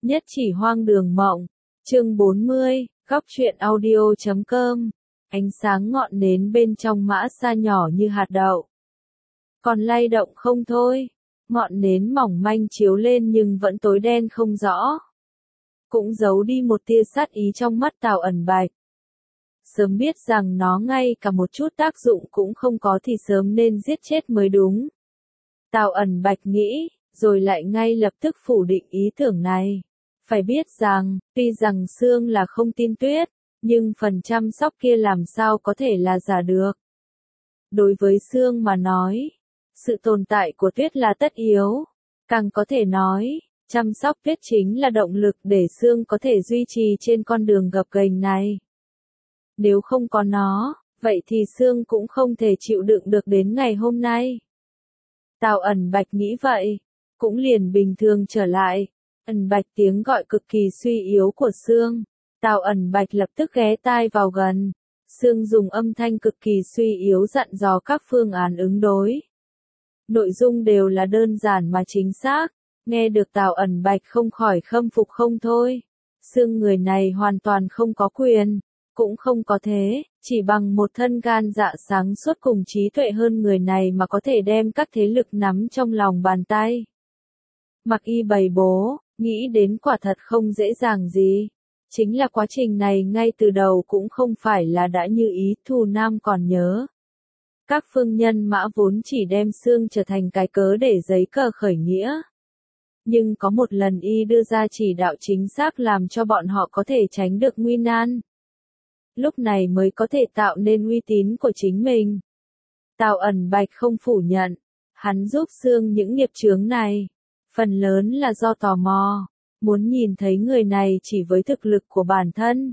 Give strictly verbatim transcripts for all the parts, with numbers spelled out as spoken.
Nhất chỉ hoang đường mộng. Chương bốn mươi, góc truyện audio chấm com. Ánh sáng ngọn nến bên trong mã sa nhỏ như hạt đậu. Còn lay động không thôi. Ngọn nến mỏng manh chiếu lên nhưng vẫn tối đen không rõ. Cũng giấu đi một tia sát ý trong mắt Tào Ẩn Bạch. Sớm biết rằng nó ngay cả một chút tác dụng cũng không có thì sớm nên giết chết mới đúng. Tào Ẩn Bạch nghĩ, rồi lại ngay lập tức phủ định ý tưởng này. Phải biết rằng, tuy rằng Sương là không tin Tuyết, nhưng phần chăm sóc kia làm sao có thể là giả được. Đối với Sương mà nói, sự tồn tại của Tuyết là tất yếu. Càng có thể nói, chăm sóc Tuyết chính là động lực để Sương có thể duy trì trên con đường gập ghềnh này. Nếu không có nó, vậy thì Sương cũng không thể chịu đựng được đến ngày hôm nay. Tào Ẩn Bạch nghĩ vậy, cũng liền bình thường trở lại. Ẩn Bạch tiếng gọi cực kỳ suy yếu của Sương. Tào Ẩn Bạch lập tức ghé tai vào gần. Sương dùng âm thanh cực kỳ suy yếu dặn dò các phương án ứng đối. Nội dung đều là đơn giản mà chính xác. Nghe được Tào Ẩn Bạch không khỏi khâm phục không thôi. Sương người này hoàn toàn không có quyền, cũng không có thế, chỉ bằng một thân gan dạ sáng suốt cùng trí tuệ hơn người này mà có thể đem các thế lực nắm trong lòng bàn tay. Mặc y bày bố, nghĩ đến quả thật không dễ dàng gì. Chính là quá trình này ngay từ đầu cũng không phải là đã như ý Thù Nam còn nhớ. Các phương nhân mã vốn chỉ đem Sương trở thành cái cớ để giấy cờ khởi nghĩa. Nhưng có một lần y đưa ra chỉ đạo chính xác làm cho bọn họ có thể tránh được nguy nan. Lúc này mới có thể tạo nên uy tín của chính mình. Tào Ẩn Bạch không phủ nhận, hắn giúp Sương những nghiệp chướng này. Phần lớn là do tò mò, muốn nhìn thấy người này chỉ với thực lực của bản thân.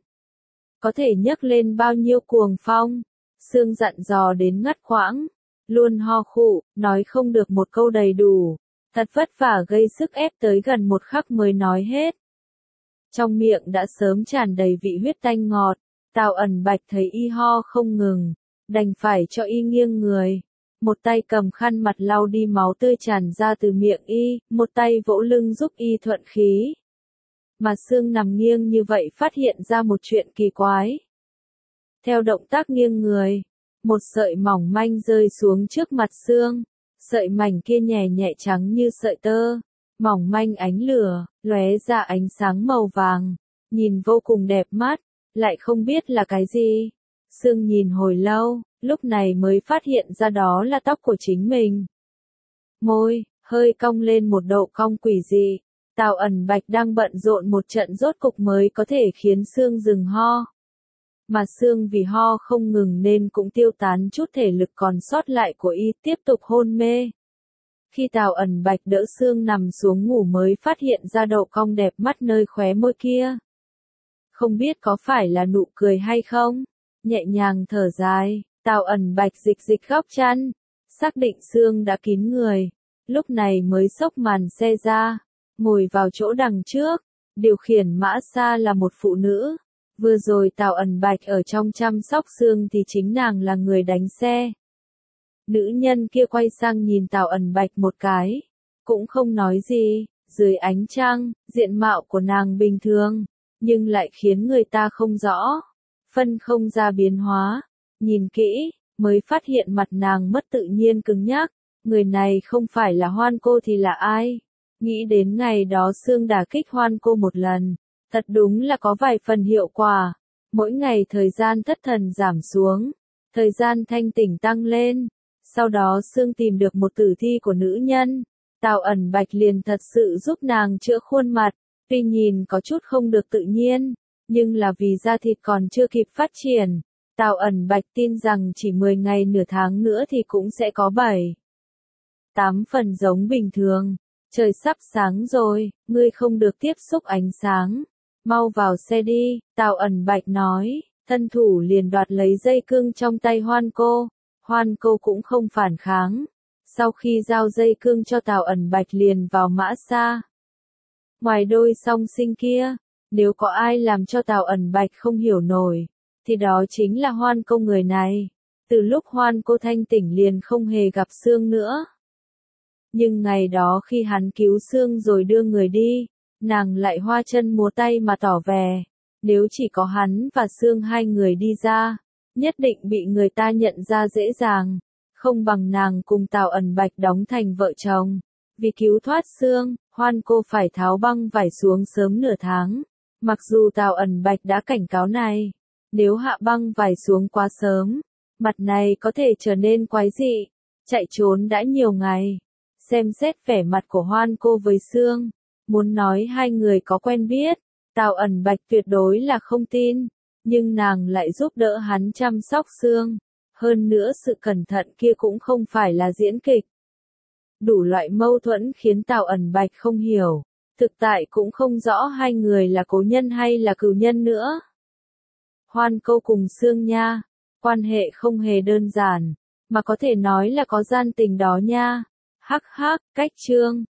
Có thể nhấc lên bao nhiêu cuồng phong. Sương dặn dò đến ngắt quãng, luôn ho khụ, nói không được một câu đầy đủ. Thật vất vả gây sức ép tới gần một khắc mới nói hết. Trong miệng đã sớm tràn đầy vị huyết tanh ngọt. Tào Ẩn Bạch thấy y ho không ngừng, đành phải cho y nghiêng người. Một tay cầm khăn mặt lau đi máu tươi tràn ra từ miệng y, một tay vỗ lưng giúp y thuận khí. Mà Sương nằm nghiêng như vậy phát hiện ra một chuyện kỳ quái. Theo động tác nghiêng người, một sợi mỏng manh rơi xuống trước mặt Sương. Sợi mảnh kia nhẹ nhẹ trắng như sợi tơ, mỏng manh ánh lửa, lóe ra ánh sáng màu vàng, nhìn vô cùng đẹp mắt, lại không biết là cái gì. Sương nhìn hồi lâu, lúc này mới phát hiện ra đó là tóc của chính mình. Môi, hơi cong lên một độ cong quỷ dị. Tào Ẩn Bạch đang bận rộn một trận rốt cục mới có thể khiến Sương dừng ho. Mà Sương vì ho không ngừng nên cũng tiêu tán chút thể lực còn sót lại của y tiếp tục hôn mê. Khi Tào Ẩn Bạch đỡ Sương nằm xuống ngủ mới phát hiện ra độ cong đẹp mắt nơi khóe môi kia. Không biết có phải là nụ cười hay không? Nhẹ nhàng thở dài, Tào Ẩn Bạch dịch dịch góc chăn, xác định Sương đã kín người, lúc này mới xốc màn xe ra, ngồi vào chỗ đằng trước, điều khiển mã sa là một phụ nữ. Vừa rồi Tào Ẩn Bạch ở trong chăm sóc Sương thì chính nàng là người đánh xe. Nữ nhân kia quay sang nhìn Tào Ẩn Bạch một cái, cũng không nói gì, dưới ánh trăng, diện mạo của nàng bình thường, nhưng lại khiến người ta không rõ, phân không ra biến hóa. Nhìn kỹ, mới phát hiện mặt nàng mất tự nhiên cứng nhắc, người này không phải là Hoan Cô thì là ai? Nghĩ đến ngày đó Sương đả kích Hoan Cô một lần, thật đúng là có vài phần hiệu quả. Mỗi ngày thời gian thất thần giảm xuống, thời gian thanh tỉnh tăng lên. Sau đó Sương tìm được một tử thi của nữ nhân. Tào Ẩn Bạch liền thật sự giúp nàng chữa khuôn mặt. Tuy nhìn có chút không được tự nhiên, nhưng là vì da thịt còn chưa kịp phát triển. Tào Ẩn Bạch tin rằng chỉ mười ngày nửa tháng nữa thì cũng sẽ có bảy, tám phần giống bình thường. Trời sắp sáng rồi, ngươi không được tiếp xúc ánh sáng. Mau vào xe đi, Tào Ẩn Bạch nói, thân thủ liền đoạt lấy dây cương trong tay Hoan Cô. Hoan Cô cũng không phản kháng. Sau khi giao dây cương cho Tào Ẩn Bạch liền vào mã sa. Ngoài đôi song sinh kia, nếu có ai làm cho Tào Ẩn Bạch không hiểu nổi, thì đó chính là Hoan Cô người này. Từ lúc Hoan Cô thanh tỉnh liền không hề gặp Sương nữa. Nhưng ngày đó khi hắn cứu Sương rồi đưa người đi, nàng lại hoa chân múa tay mà tỏ vẻ, nếu chỉ có hắn và Sương hai người đi ra, nhất định bị người ta nhận ra dễ dàng, không bằng nàng cùng Tào Ẩn Bạch đóng thành vợ chồng. Vì cứu thoát Sương, Hoan cô phải tháo băng vải xuống sớm nửa tháng. Mặc dù Tào Ẩn Bạch đã cảnh cáo này, nếu hạ băng vải xuống quá sớm, mặt này có thể trở nên quái dị, chạy trốn đã nhiều ngày. Xem xét vẻ mặt của Hoan cô với Sương, muốn nói hai người có quen biết, Tào Ẩn Bạch tuyệt đối là không tin, nhưng nàng lại giúp đỡ hắn chăm sóc Sương. Hơn nữa sự cẩn thận kia cũng không phải là diễn kịch. Đủ loại mâu thuẫn khiến Tào Ẩn Bạch không hiểu, thực tại cũng không rõ hai người là cố nhân hay là cừu nhân nữa. Hoan cô cùng Sương nha, quan hệ không hề đơn giản, mà có thể nói là có gian tình đó nha. Hắc hắc, cách chương.